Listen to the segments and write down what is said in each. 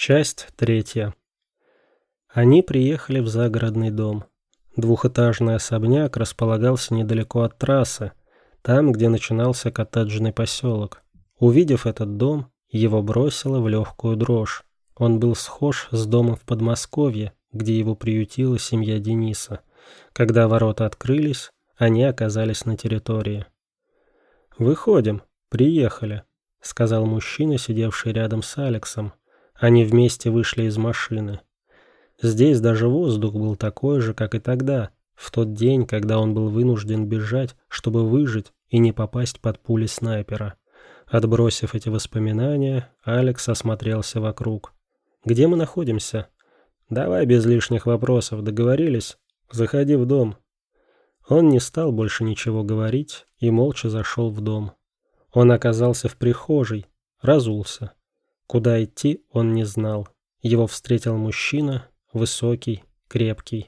Часть третья. Они приехали в загородный дом. Двухэтажный особняк располагался недалеко от трассы, там, где начинался коттеджный поселок. Увидев этот дом, его бросило в легкую дрожь. Он был схож с домом в Подмосковье, где его приютила семья Дениса. Когда ворота открылись, они оказались на территории. «Выходим, приехали», — сказал мужчина, сидевший рядом с Алексом. Они вместе вышли из машины. Здесь даже воздух был такой же, как и тогда, в тот день, когда он был вынужден бежать, чтобы выжить и не попасть под пули снайпера. Отбросив эти воспоминания, Алекс осмотрелся вокруг. «Где мы находимся?» «Давай без лишних вопросов, договорились? Заходи в дом». Он не стал больше ничего говорить и молча зашел в дом. Он оказался в прихожей, разулся. Куда идти, он не знал. Его встретил мужчина, высокий, крепкий.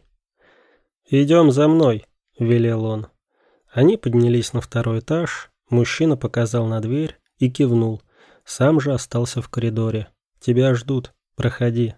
«Идем за мной», — велел он. Они поднялись на второй этаж, мужчина показал на дверь и кивнул. Сам же остался в коридоре. «Тебя ждут, проходи».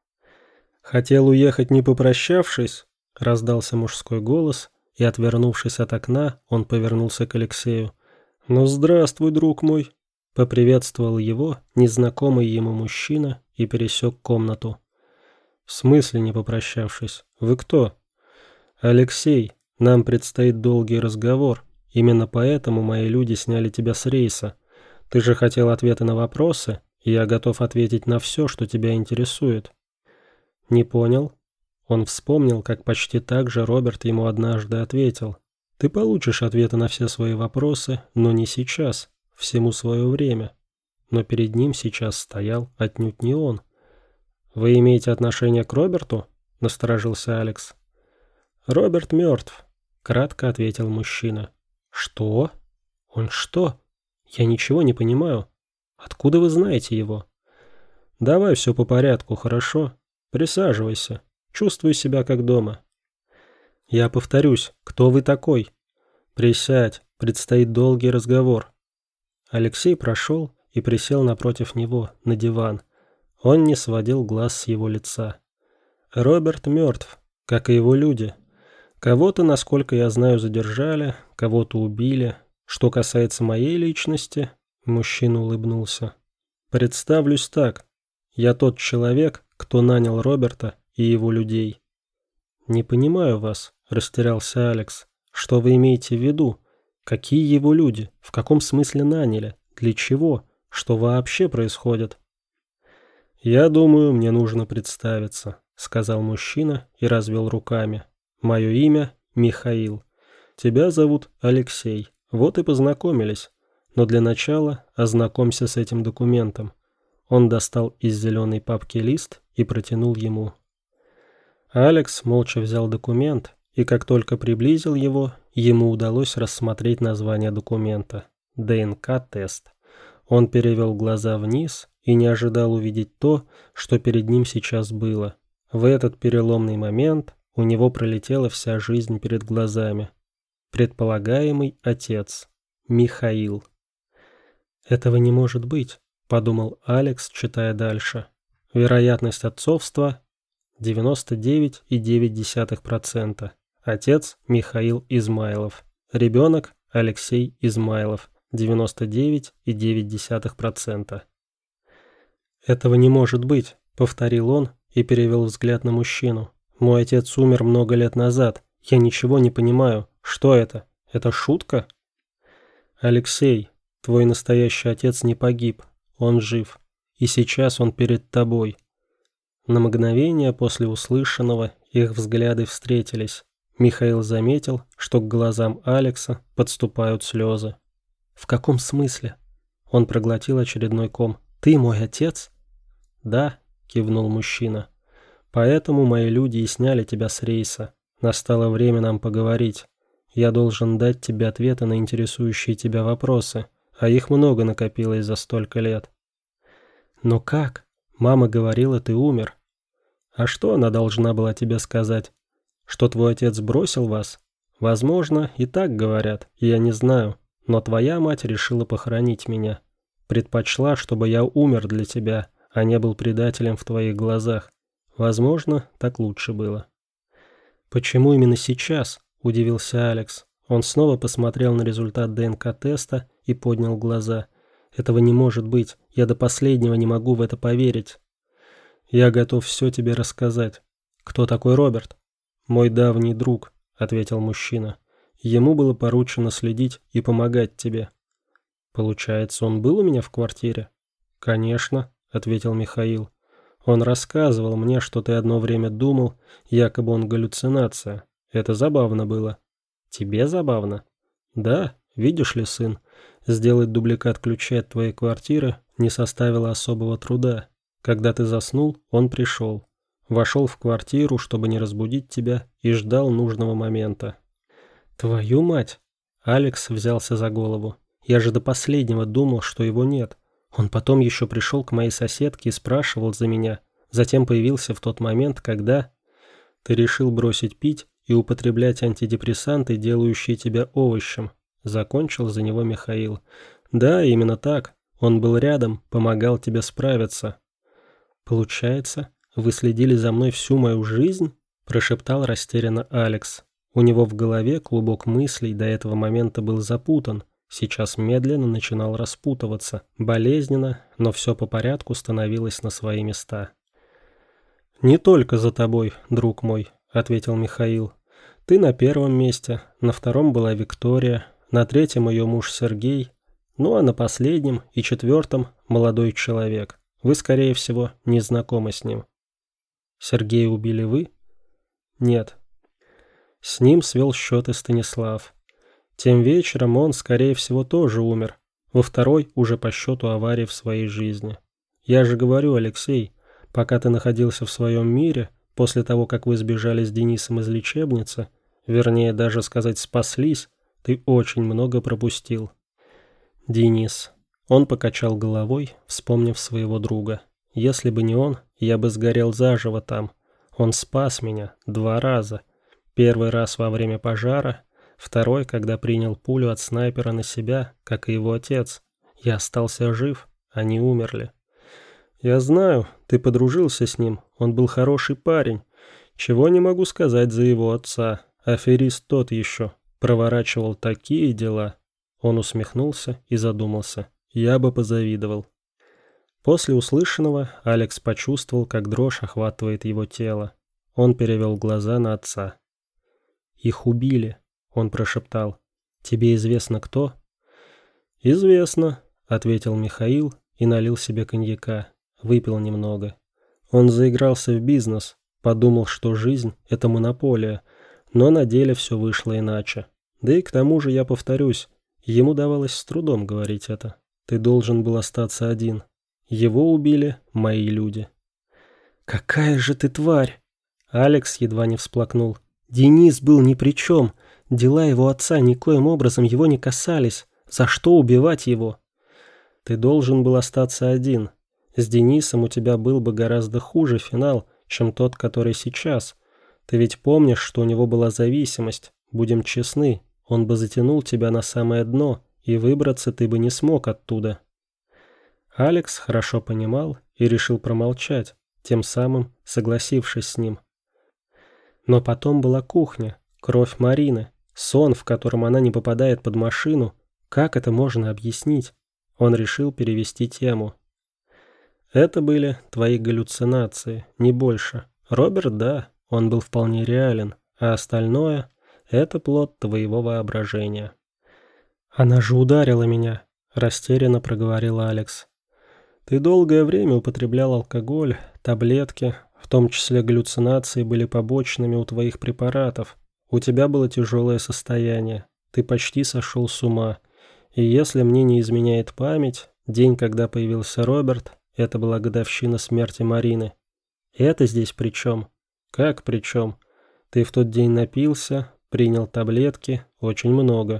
«Хотел уехать, не попрощавшись?» — раздался мужской голос, и, отвернувшись от окна, он повернулся к Алексею. «Ну, здравствуй, друг мой!» Поприветствовал его незнакомый ему мужчина и пересек комнату. «В смысле не попрощавшись? Вы кто?» «Алексей, нам предстоит долгий разговор. Именно поэтому мои люди сняли тебя с рейса. Ты же хотел ответы на вопросы, и я готов ответить на все, что тебя интересует». «Не понял?» Он вспомнил, как почти так же Роберт ему однажды ответил. «Ты получишь ответы на все свои вопросы, но не сейчас. Всему свое время». Но перед ним сейчас стоял отнюдь не он. «Вы имеете отношение к Роберту?» — насторожился Алекс. «Роберт мертв», — кратко ответил мужчина. «Что? Он что? Я ничего не понимаю. Откуда вы знаете его?» «Давай все по порядку, хорошо? Присаживайся. Чувствуй себя как дома». «Я повторюсь, кто вы такой?» «Присядь, предстоит долгий разговор». Алексей прошел и присел напротив него, на диван. Он не сводил глаз с его лица. «Роберт мертв, как и его люди. Кого-то, насколько я знаю, задержали, кого-то убили. Что касается моей личности...» Мужчина улыбнулся. «Представлюсь так. Я тот человек, кто нанял Роберта и его людей». «Не понимаю вас», — растерялся Алекс. «Что вы имеете в виду? Какие его люди? В каком смысле наняли? Для чего? Что вообще происходит?» «Я думаю, мне нужно представиться», — сказал мужчина и развел руками. «Мое имя Михаил. Тебя зовут Алексей. Вот и познакомились. Но для начала ознакомься с этим документом». Он достал из зеленой папки лист и протянул ему. Алекс молча взял документ, и как только приблизил его, ему удалось рассмотреть название документа – ДНК-тест. Он перевел глаза вниз и не ожидал увидеть то, что перед ним сейчас было. В этот переломный момент у него пролетела вся жизнь перед глазами. Предполагаемый отец – Михаил. «Этого не может быть», – подумал Алекс, читая дальше. Вероятность отцовства – 99,9%. Отец Михаил Измайлов. Ребенок Алексей Измайлов. 99,9%. «Этого не может быть», — повторил он и перевел взгляд на мужчину. «Мой отец умер много лет назад. Я ничего не понимаю. Что это? Это шутка?» «Алексей, твой настоящий отец не погиб. Он жив. И сейчас он перед тобой». На мгновение после услышанного их взгляды встретились. Михаил заметил, что к глазам Алекса подступают слезы. «В каком смысле?» Он проглотил очередной ком. «Ты мой отец?» «Да», — кивнул мужчина. «Поэтому мои люди и сняли тебя с рейса. Настало время нам поговорить. Я должен дать тебе ответы на интересующие тебя вопросы, а их много накопилось за столько лет». «Но как? Мама говорила, ты умер». «А что она должна была тебе сказать? Что твой отец бросил вас? Возможно, и так говорят, я не знаю. Но твоя мать решила похоронить меня. Предпочла, чтобы я умер для тебя, а не был предателем в твоих глазах. Возможно, так лучше было». «Почему именно сейчас?» – удивился Алекс. Он снова посмотрел на результат ДНК-теста и поднял глаза. «Этого не может быть. Я до последнего не могу в это поверить». «Я готов все тебе рассказать». «Кто такой Роберт?» «Мой давний друг», — ответил мужчина. «Ему было поручено следить и помогать тебе». «Получается, он был у меня в квартире?» «Конечно», — ответил Михаил. «Он рассказывал мне, что ты одно время думал, якобы он галлюцинация. Это забавно было». «Тебе забавно?» «Да, видишь ли, сын, сделать дубликат ключей от твоей квартиры не составило особого труда. Когда ты заснул, он пришел. Вошел в квартиру, чтобы не разбудить тебя, и ждал нужного момента». «Твою мать!» Алекс взялся за голову. «Я же до последнего думал, что его нет. Он потом еще пришел к моей соседке и спрашивал за меня. Затем появился в тот момент, когда...» «Ты решил бросить пить и употреблять антидепрессанты, делающие тебя овощем», — закончил за него Михаил. «Да, именно так. Он был рядом, помогал тебе справиться». «Получается, вы следили за мной всю мою жизнь?» – прошептал растерянно Алекс. У него в голове клубок мыслей до этого момента был запутан, сейчас медленно начинал распутываться, болезненно, но все по порядку становилось на свои места. «Не только за тобой, друг мой», – ответил Михаил. «Ты на первом месте, на втором была Виктория, на третьем ее муж Сергей, ну а на последнем и четвертом молодой человек. Вы, скорее всего, не знакомы с ним». «Сергея убили вы?» «Нет». С ним свел счеты Станислав. Тем вечером он, скорее всего, тоже умер. Во второй уже по счету аварии в своей жизни. Я же говорю, Алексей, пока ты находился в своем мире, после того, как вы сбежали с Денисом из лечебницы, вернее, даже сказать спаслись, ты очень много пропустил. Денис. Он покачал головой, вспомнив своего друга. Если бы не он, я бы сгорел заживо там. Он спас меня 2 раза. Первый раз во время пожара, второй, когда принял пулю от снайпера на себя, как и его отец. Я остался жив, они умерли. Я знаю, ты подружился с ним, он был хороший парень. Чего не могу сказать за его отца. Аферист тот еще, проворачивал такие дела. Он усмехнулся и задумался. Я бы позавидовал. После услышанного Алекс почувствовал, как дрожь охватывает его тело. Он перевел глаза на отца. «Их убили», — он прошептал. «Тебе известно, кто?» «Известно», — ответил Михаил и налил себе коньяка. Выпил немного. Он заигрался в бизнес, подумал, что жизнь — это монополия, но на деле все вышло иначе. Да и к тому же, я повторюсь, ему давалось с трудом говорить это. Ты должен был остаться один. Его убили мои люди. «Какая же ты тварь!» Алекс едва не всплакнул. «Денис был ни при чем. Дела его отца никоим образом его не касались. За что убивать его?» «Ты должен был остаться один. С Денисом у тебя был бы гораздо хуже финал, чем тот, который сейчас. Ты ведь помнишь, что у него была зависимость. Будем честны, он бы затянул тебя на самое дно, и выбраться ты бы не смог оттуда». Алекс хорошо понимал и решил промолчать, тем самым согласившись с ним. Но потом была кухня, кровь Марины, сон, в котором она не попадает под машину. Как это можно объяснить? Он решил перевести тему. «Это были твои галлюцинации, не больше. Роберт, да, он был вполне реален, а остальное – это плод твоего воображения». «Она же ударила меня», – растерянно проговорил Алекс. «Ты долгое время употреблял алкоголь, таблетки, в том числе галлюцинации были побочными у твоих препаратов. У тебя было тяжелое состояние, ты почти сошел с ума. И если мне не изменяет память, день, когда появился Роберт, это была годовщина смерти Марины. Это здесь при чем? Как при чем? Ты в тот день напился, принял таблетки, очень много.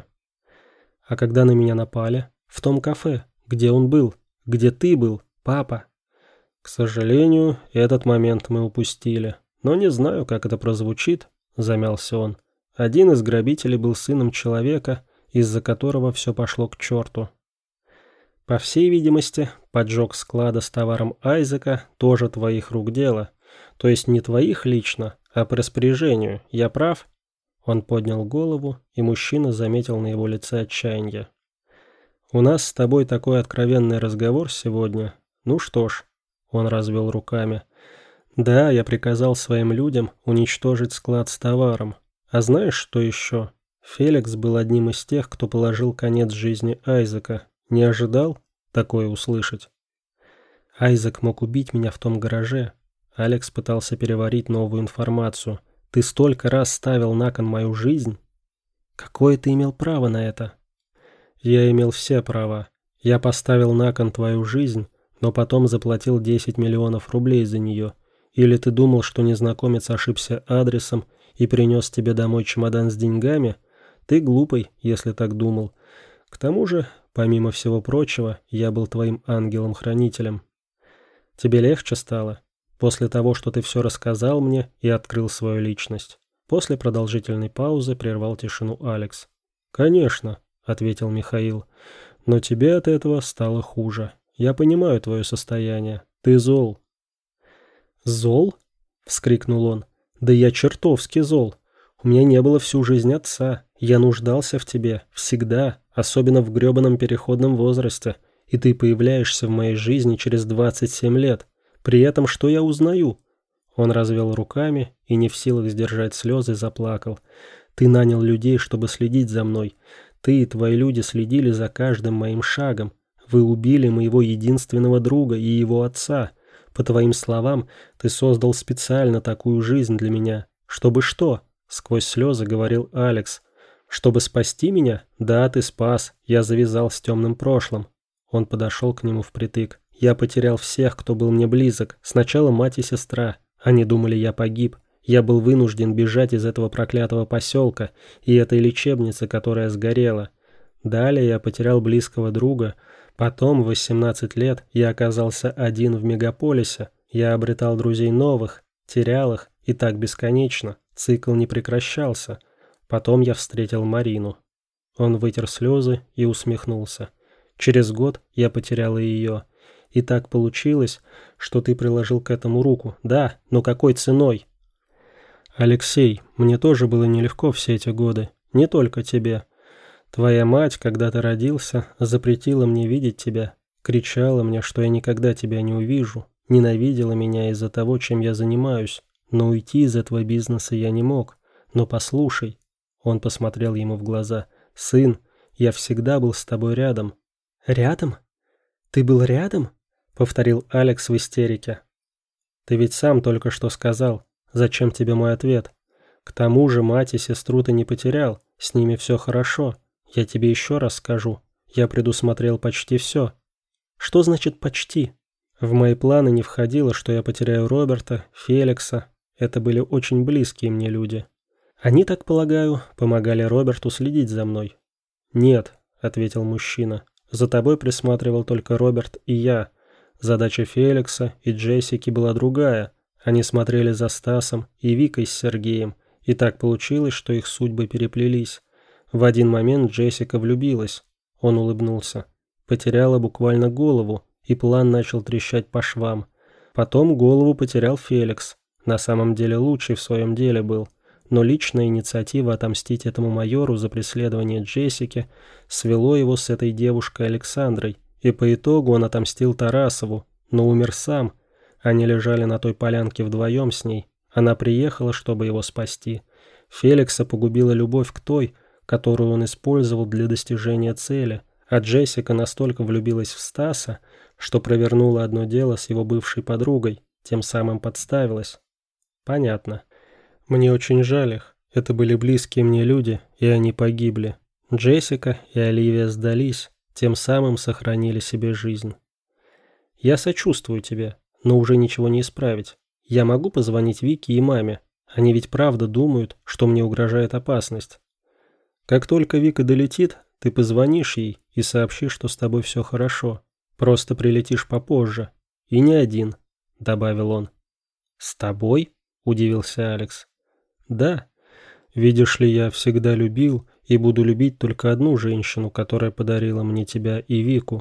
А когда на меня напали? В том кафе. Где он был? Где ты был, папа?» «К сожалению, этот момент мы упустили. Но не знаю, как это прозвучит», — замялся он. «Один из грабителей был сыном человека, из-за которого все пошло к черту». По всей видимости, поджог склада с товаром Айзека тоже твоих рук дело. То есть не твоих лично, а по распоряжению. Я прав?» Он поднял голову, и мужчина заметил на его лице отчаяние. «У нас с тобой такой откровенный разговор сегодня. Ну что ж», — он развел руками. «Да, я приказал своим людям уничтожить склад с товаром. А знаешь, что еще? Феликс был одним из тех, кто положил конец жизни Айзека. Не ожидал такое услышать?» «Айзек мог убить меня в том гараже». Алекс пытался переварить новую информацию. «Ты столько раз ставил на кон мою жизнь. Какое ты имел право на это?» «Я имел все права. Я поставил на кон твою жизнь, но потом заплатил 10 миллионов рублей за нее. Или ты думал, что незнакомец ошибся адресом и принес тебе домой чемодан с деньгами? Ты глупый, если так думал. К тому же, помимо всего прочего, я был твоим ангелом-хранителем. Тебе легче стало? После того, что ты все рассказал мне и открыл свою личность?» После продолжительной паузы прервал тишину Алекс. «Конечно», — ответил Михаил, — «но тебе от этого стало хуже. Я понимаю твое состояние. Ты зол». «Зол?» — вскрикнул он. «Да я чертовски зол. У меня не было всю жизнь отца. Я нуждался в тебе. Всегда. Особенно в грёбаном переходном возрасте. И ты появляешься в моей жизни через 27 лет. При этом что я узнаю?» Он развел руками и, не в силах сдержать слезы, заплакал. «Ты нанял людей, чтобы следить за мной. Ты и твои люди следили за каждым моим шагом. Вы убили моего единственного друга и его отца. По твоим словам, ты создал специально такую жизнь для меня. Чтобы что?» — сквозь слезы говорил Алекс. «Чтобы спасти меня? Да, ты спас. Я завязал с темным прошлым». Он подошел к нему впритык. «Я потерял всех, кто был мне близок. Сначала мать и сестра. Они думали, я погиб. Я был вынужден бежать из этого проклятого поселка и этой лечебницы, которая сгорела. Далее я потерял близкого друга. Потом, в 18 лет, я оказался один в мегаполисе. Я обретал друзей новых, терял их, и так бесконечно. Цикл не прекращался. Потом я встретил Марину». Он вытер слезы и усмехнулся. «Через год я потерял и ее. И так получилось, что ты приложил к этому руку. Да, но какой ценой?» «Алексей, мне тоже было нелегко все эти годы. Не только тебе. Твоя мать, когда ты родился, запретила мне видеть тебя. Кричала мне, что я никогда тебя не увижу. Ненавидела меня из-за того, чем я занимаюсь. Но уйти из этого бизнеса я не мог. Но послушай». Он посмотрел ему в глаза. «Сын, я всегда был с тобой рядом». «Рядом? Ты был рядом?» — повторил Алекс в истерике. «Ты ведь сам только что сказал. Зачем тебе мой ответ? К тому же мать и сестру ты не потерял. С ними все хорошо. Я тебе еще раз скажу. Я предусмотрел почти все». «Что значит «почти»?» В мои планы не входило, что я потеряю Роберта, Феликса. Это были очень близкие мне люди. Они, так полагаю, помогали Роберту следить за мной. «Нет», — ответил мужчина. «За тобой присматривал только Роберт и я. Задача Феликса и Джессики была другая. Они смотрели за Стасом и Викой с Сергеем, и так получилось, что их судьбы переплелись. В один момент Джессика влюбилась». Он улыбнулся. «Потеряла буквально голову, и план начал трещать по швам. Потом голову потерял Феликс. На самом деле лучший в своем деле был. Но личная инициатива отомстить этому майору за преследование Джессики свело его с этой девушкой Александрой, и по итогу он отомстил Тарасову, но умер сам. Они лежали на той полянке вдвоем с ней. Она приехала, чтобы его спасти. Феликса погубила любовь к той, которую он использовал для достижения цели, а Джессика настолько влюбилась в Стаса, что провернула одно дело с его бывшей подругой, тем самым подставилась. Понятно. Мне очень жаль их. Это были близкие мне люди, и они погибли. Джессика и Оливия сдались, тем самым сохранили себе жизнь. Я сочувствую тебе, но уже ничего не исправить. Я могу позвонить Вике и маме. Они ведь правда думают, что мне угрожает опасность. Как только Вика долетит, ты позвонишь ей и сообщишь, что с тобой все хорошо. Просто прилетишь попозже. И не один», — добавил он. «С тобой?» — удивился Алекс. «Да. Видишь ли, я всегда любил и буду любить только одну женщину, которая подарила мне тебя и Вику.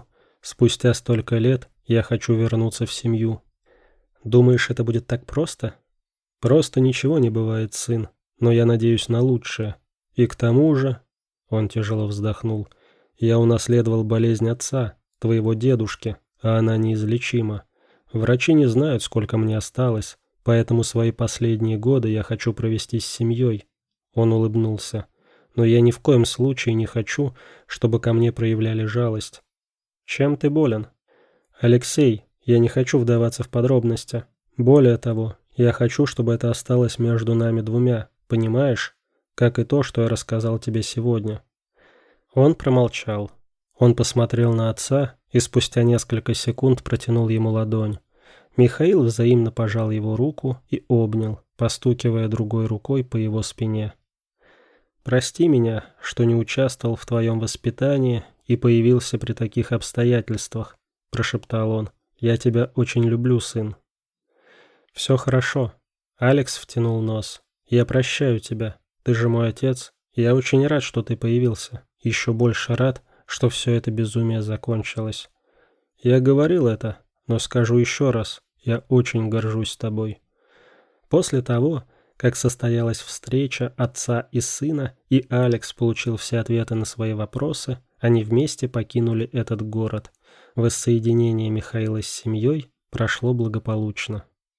Спустя столько лет я хочу вернуться в семью. Думаешь, это будет так просто? Просто ничего не бывает, сын, но я надеюсь на лучшее. И к тому же, он тяжело вздохнул, я унаследовал болезнь отца, твоего дедушки, а она неизлечима. Врачи не знают, сколько мне осталось, поэтому свои последние годы я хочу провести с семьей. Он улыбнулся. Но я ни в коем случае не хочу, чтобы ко мне проявляли жалость. Чем ты болен? Алексей, я не хочу вдаваться в подробности. Более того, я хочу, чтобы это осталось между нами двумя, понимаешь? Как и то, что я рассказал тебе сегодня. Он промолчал. Он посмотрел на отца и спустя несколько секунд протянул ему ладонь. Михаил взаимно пожал его руку и обнял, постукивая другой рукой по его спине. «Прости меня, что не участвовал в твоем воспитании и появился при таких обстоятельствах», – прошептал он. «Я тебя очень люблю, сын». «Все хорошо». Алекс втянул нос. «Я прощаю тебя. Ты же мой отец. Я очень рад, что ты появился. Еще больше рад, что все это безумие закончилось. Я говорил это, но скажу еще раз. Я очень горжусь тобой». После того, как состоялась встреча отца и сына, и Алекс получил все ответы на свои вопросы, они вместе покинули этот город. Воссоединение Михаила с семьей прошло благополучно.